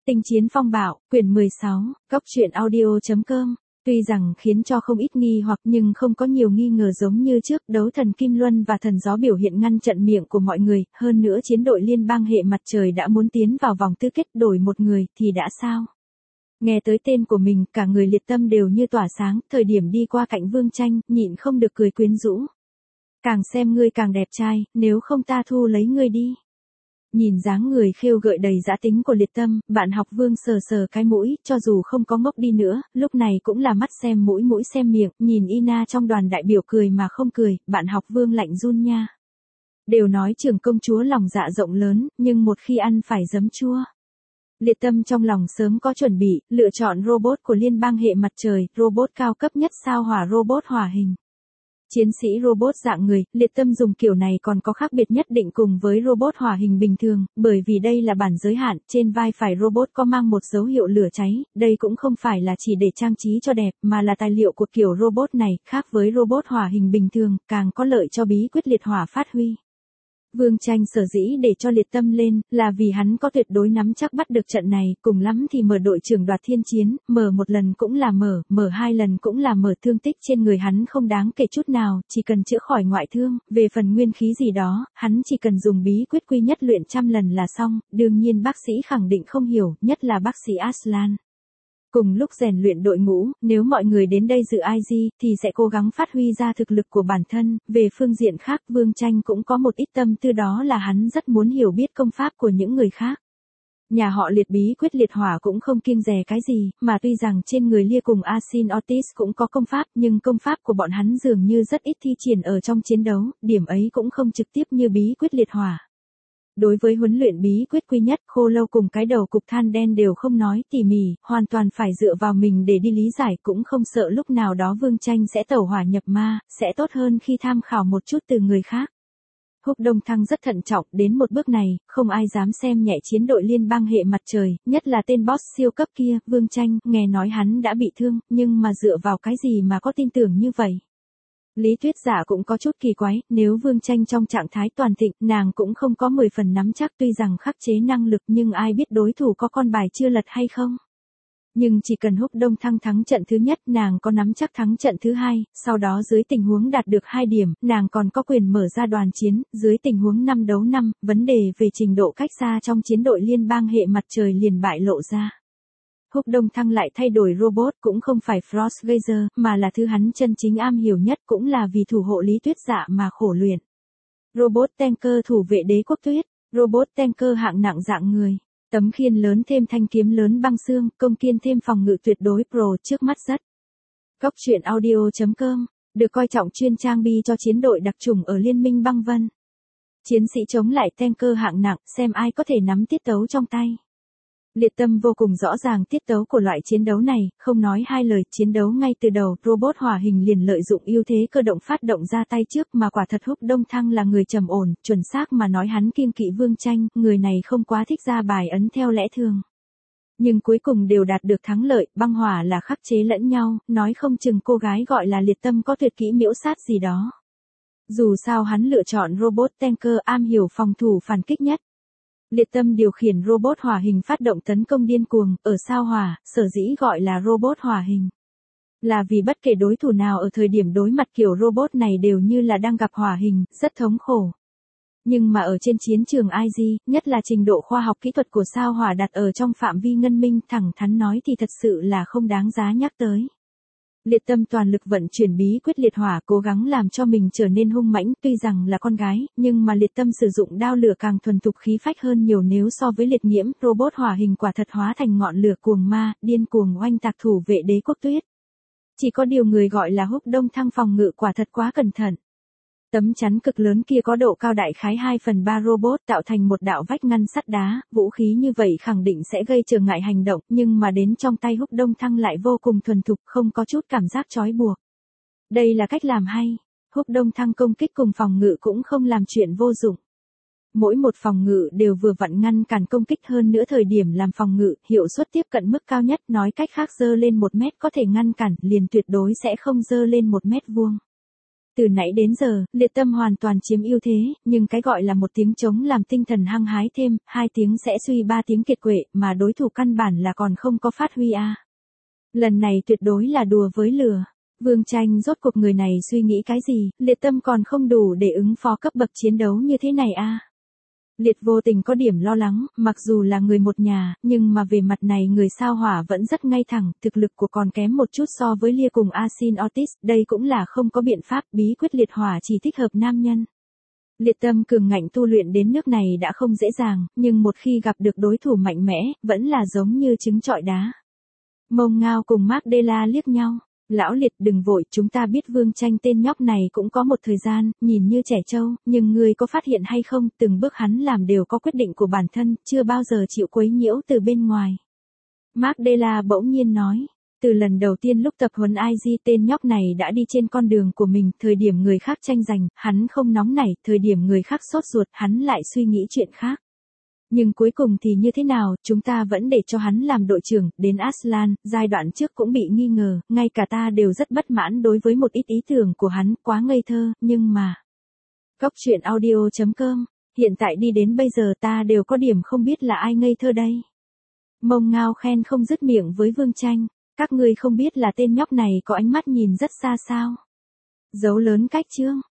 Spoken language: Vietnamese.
Tinh chiến phong bạo, quyển 16, góc truyện audio.com. Tuy rằng khiến cho không ít nghi hoặc nhưng không có nhiều nghi ngờ giống như trước, đấu thần Kim Luân và thần gió biểu hiện ngăn trận miệng của mọi người, hơn nữa chiến đội liên bang hệ mặt trời đã muốn tiến vào vòng tứ kết, đổi một người thì đã sao? Nghe tới tên của mình, cả người Liệt Tâm đều như tỏa sáng, thời điểm đi qua cạnh Vương Tranh, nhịn không được cười quyến rũ. Càng xem ngươi càng đẹp trai, nếu không ta thu lấy ngươi đi. Nhìn dáng người khêu gợi đầy dã tính của Liệt Tâm, bạn học Vương sờ sờ cái mũi, cho dù không có ngốc đi nữa, lúc này cũng là mắt xem mũi mũi xem miệng, nhìn Ina trong đoàn đại biểu cười mà không cười, bạn học Vương lạnh run nha. Đều nói trưởng công chúa lòng dạ rộng lớn, nhưng một khi ăn phải giấm chua. Liệt Tâm trong lòng sớm có chuẩn bị, lựa chọn robot của liên bang hệ mặt trời, robot cao cấp nhất sao hỏa robot hỏa hình. Chiến sĩ robot dạng người, Liệt Tâm dùng kiểu này còn có khác biệt nhất định cùng với robot hỏa hình bình thường, bởi vì đây là bản giới hạn, trên vai phải robot có mang một dấu hiệu lửa cháy, đây cũng không phải là chỉ để trang trí cho đẹp, mà là tài liệu của kiểu robot này, khác với robot hỏa hình bình thường, càng có lợi cho bí quyết liệt hỏa phát huy. Vương Tranh sở dĩ để cho Liệt Tâm lên, là vì hắn có tuyệt đối nắm chắc bắt được trận này, cùng lắm thì mở đội trưởng đoạt thiên chiến, mở một lần cũng là mở hai lần cũng là mở, thương tích trên người hắn không đáng kể chút nào, chỉ cần chữa khỏi ngoại thương, về phần nguyên khí gì đó, hắn chỉ cần dùng bí quyết quy nhất luyện trăm lần là xong, đương nhiên bác sĩ khẳng định không hiểu, nhất là bác sĩ Aslan. Cùng lúc rèn luyện đội ngũ, nếu mọi người đến đây dự IG, thì sẽ cố gắng phát huy ra thực lực của bản thân, về phương diện khác Vương Tranh cũng có một ít tâm tư, đó là hắn rất muốn hiểu biết công pháp của những người khác. Nhà họ Liệt bí quyết liệt hỏa cũng không kiêng dè cái gì, mà tuy rằng trên người Lia cùng Asin Otis cũng có công pháp, nhưng công pháp của bọn hắn dường như rất ít thi triển ở trong chiến đấu, điểm ấy cũng không trực tiếp như bí quyết liệt hỏa. Đối với huấn luyện bí quyết quy nhất, Khô Lâu cùng cái đầu cục than đen đều không nói tỉ mỉ, hoàn toàn phải dựa vào mình để đi lý giải, cũng không sợ lúc nào đó Vương Tranh sẽ tẩu hỏa nhập ma, sẽ tốt hơn khi tham khảo một chút từ người khác. Húc Đông Thăng rất thận trọng, đến một bước này, không ai dám xem nhẹ chiến đội liên bang hệ mặt trời, nhất là tên boss siêu cấp kia, Vương Tranh, nghe nói hắn đã bị thương, nhưng mà dựa vào cái gì mà có tin tưởng như vậy? Lý Tuyết Giả cũng có chút kỳ quái, nếu Vương Tranh trong trạng thái toàn thịnh, nàng cũng không có 10 phần nắm chắc, tuy rằng khắc chế năng lực nhưng ai biết đối thủ có con bài chưa lật hay không. Nhưng chỉ cần Húc Đông Thăng thắng trận thứ nhất, nàng có nắm chắc thắng trận thứ hai, sau đó dưới tình huống đạt được 2 điểm, nàng còn có quyền mở ra đoàn chiến, dưới tình huống 5 đấu 5, vấn đề về trình độ cách xa trong chiến đội liên bang hệ mặt trời liền bại lộ ra. Húc Đông Thăng lại thay đổi robot, cũng không phải Frostgazer, mà là thứ hắn chân chính am hiểu nhất, cũng là vì thủ hộ Lý Tuyết Dạ mà khổ luyện. Robot tanker thủ vệ đế quốc tuyết, robot tanker hạng nặng dạng người, tấm khiên lớn thêm thanh kiếm lớn băng xương, công kiên thêm phòng ngự tuyệt đối pro, trước mắt rất. Góc truyện audio.com, được coi trọng chuyên trang bị cho chiến đội đặc chủng ở Liên minh băng vân. Chiến sĩ chống lại tanker hạng nặng, xem ai có thể nắm tiết tấu trong tay. Liệt Tâm vô cùng rõ ràng tiết tấu của loại chiến đấu này, không nói hai lời, chiến đấu ngay từ đầu, robot hỏa hình liền lợi dụng ưu thế cơ động phát động ra tay trước, mà quả thật Húc Đông Thăng là người trầm ổn, chuẩn xác mà nói hắn kiêng kỵ Vương Tranh, người này không quá thích ra bài ấn theo lẽ thường. Nhưng cuối cùng đều đạt được thắng lợi, băng hỏa là khắc chế lẫn nhau, nói không chừng cô gái gọi là Liệt Tâm có tuyệt kỹ miễu sát gì đó. Dù sao hắn lựa chọn robot tanker am hiểu phòng thủ phản kích nhất. Liệt Tâm điều khiển robot hỏa hình phát động tấn công điên cuồng, ở sao hỏa, sở dĩ gọi là robot hỏa hình. Là vì bất kể đối thủ nào ở thời điểm đối mặt kiểu robot này đều như là đang gặp hỏa hình, rất thống khổ. Nhưng mà ở trên chiến trường IG, nhất là trình độ khoa học kỹ thuật của sao hỏa đặt ở trong phạm vi ngân minh, thẳng thắn nói thì thật sự là không đáng giá nhắc tới. Liệt Tâm toàn lực vận chuyển bí quyết liệt hỏa, cố gắng làm cho mình trở nên hung mãnh, tuy rằng là con gái, nhưng mà Liệt Tâm sử dụng đao lửa càng thuần thục khí phách hơn nhiều nếu so với Liệt Nghiễm, robot hỏa hình quả thật hóa thành ngọn lửa cuồng ma, điên cuồng oanh tạc thủ vệ đế quốc tuyết. Chỉ có điều người gọi là Húc Đông Thăng phòng ngự quả thật quá cẩn thận. Tấm chắn cực lớn kia có độ cao đại khái 2/3 robot, tạo thành một đạo vách ngăn sắt đá, vũ khí như vậy khẳng định sẽ gây trở ngại hành động, nhưng mà đến trong tay Húc Đông Thăng lại vô cùng thuần thục, không có chút cảm giác trói buộc. Đây là cách làm hay. Húc Đông Thăng công kích cùng phòng ngự cũng không làm chuyện vô dụng. Mỗi một phòng ngự đều vừa vặn ngăn cản công kích, hơn nữa thời điểm làm phòng ngự, hiệu suất tiếp cận mức cao nhất, nói cách khác dơ lên 1 mét có thể ngăn cản, liền tuyệt đối sẽ không dơ lên 1 mét vuông. Từ nãy đến giờ, Liệt Tâm hoàn toàn chiếm ưu thế, nhưng cái gọi là một tiếng trống làm tinh thần hăng hái thêm, 2 tiếng sẽ suy 3 tiếng kiệt quệ, mà đối thủ căn bản là còn không có phát huy a. Lần này tuyệt đối là đùa với lửa. Vương Tranh rốt cuộc người này suy nghĩ cái gì, Liệt Tâm còn không đủ để ứng phó cấp bậc chiến đấu như thế này a. Liệt vô tình có điểm lo lắng, mặc dù là người một nhà, nhưng mà về mặt này người sao hỏa vẫn rất ngay thẳng, thực lực của còn kém một chút so với Lia cùng Asin Otis, đây cũng là không có biện pháp, bí quyết liệt hỏa chỉ thích hợp nam nhân. Liệt Tâm cường ngạnh tu luyện đến nước này đã không dễ dàng, nhưng một khi gặp được đối thủ mạnh mẽ, vẫn là giống như trứng trọi đá. Mông Ngao cùng Mark Della liếc nhau. Lão Liệt đừng vội, chúng ta biết Vương Tranh tên nhóc này cũng có một thời gian, nhìn như trẻ trâu, nhưng ngươi có phát hiện hay không, từng bước hắn làm đều có quyết định của bản thân, chưa bao giờ chịu quấy nhiễu từ bên ngoài. Mark Della bỗng nhiên nói, từ lần đầu tiên lúc tập huấn IG tên nhóc này đã đi trên con đường của mình, thời điểm người khác tranh giành, hắn không nóng nảy, thời điểm người khác sốt ruột, hắn lại suy nghĩ chuyện khác. Nhưng cuối cùng thì như thế nào, chúng ta vẫn để cho hắn làm đội trưởng, đến Aslan, giai đoạn trước cũng bị nghi ngờ, ngay cả ta đều rất bất mãn đối với một ít ý tưởng của hắn, quá ngây thơ, nhưng mà... Góc truyện audio.com, hiện tại đi đến bây giờ ta đều có điểm không biết là ai ngây thơ đây. Mông Ngao khen không dứt miệng với Vương Tranh, các ngươi không biết là tên nhóc này có ánh mắt nhìn rất xa sao. Dấu lớn cách chương.